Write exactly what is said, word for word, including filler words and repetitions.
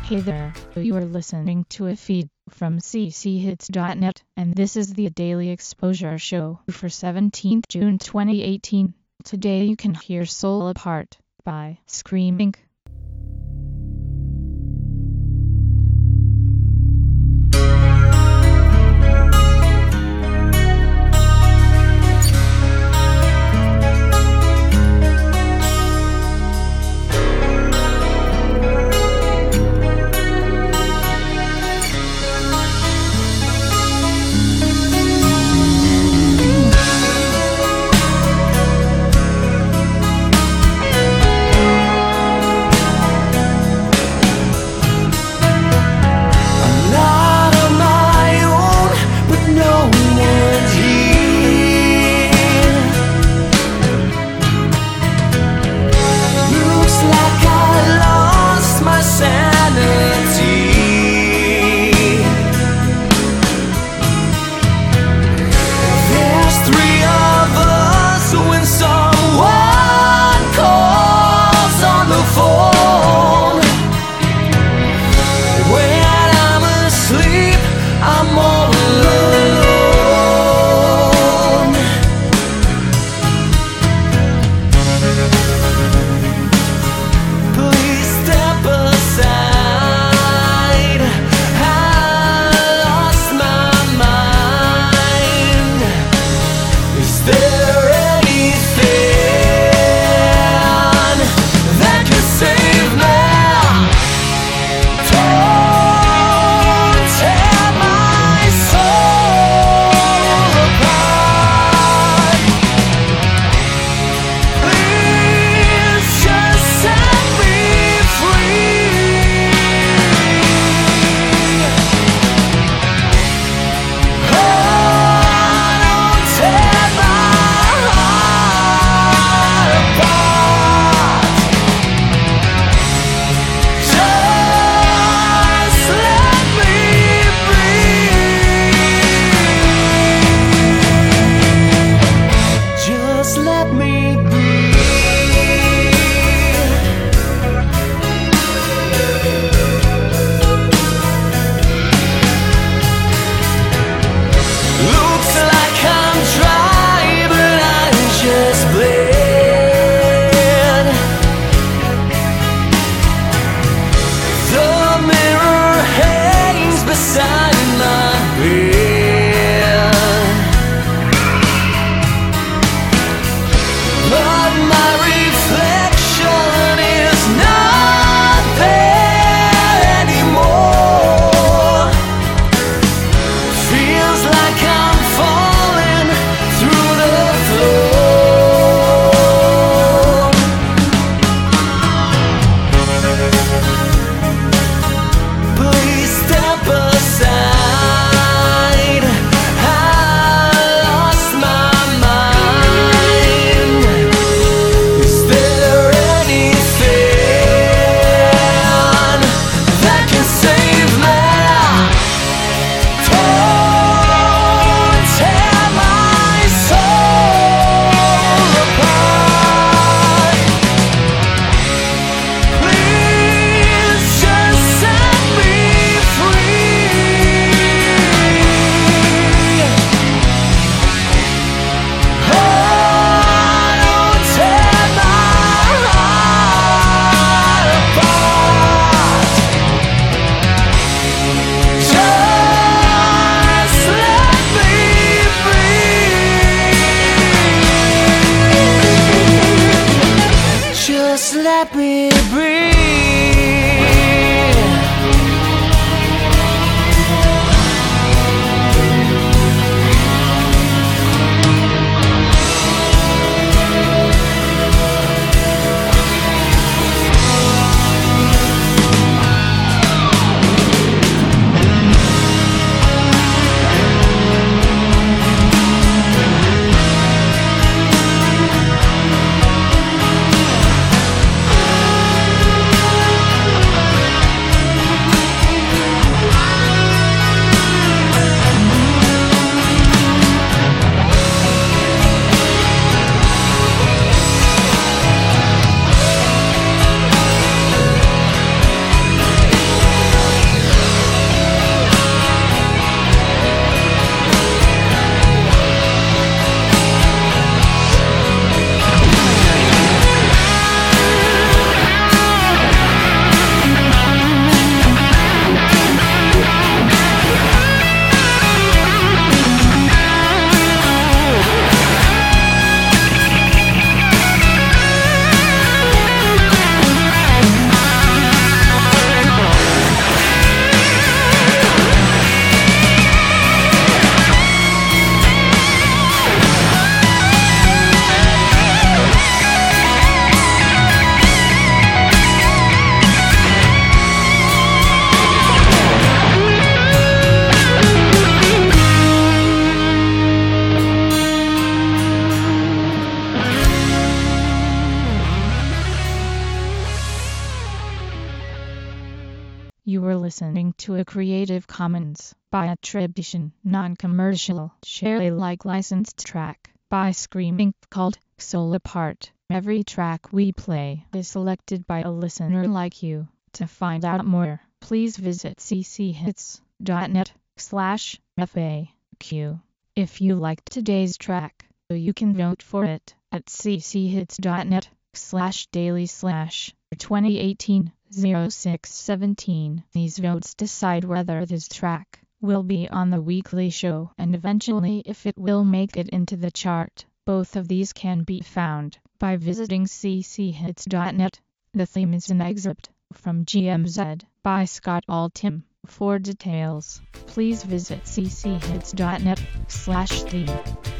Hey there, you are listening to a feed from c c hits dot net, and this is the Daily Exposure Show for seventeenth of June twenty eighteen. Today you can hear Soul Apart by Screaming. listening to a Creative Commons by attribution, non-commercial, share Alike licensed track by Scream Incorporated called Soul Apart. Every track we play is selected by a listener like you. To find out more, please visit cchits.net slash FAQ. If you liked today's track, you can vote for it at cchits.net slash daily slash twenty eighteen oh six seventeen. These votes decide whether this track will be on the weekly show and eventually if it will make it into the chart. Both of these can be found by visiting cchits.net. The theme is an excerpt from G M Z by Scott Altham. For details, please visit cchits.net slash theme.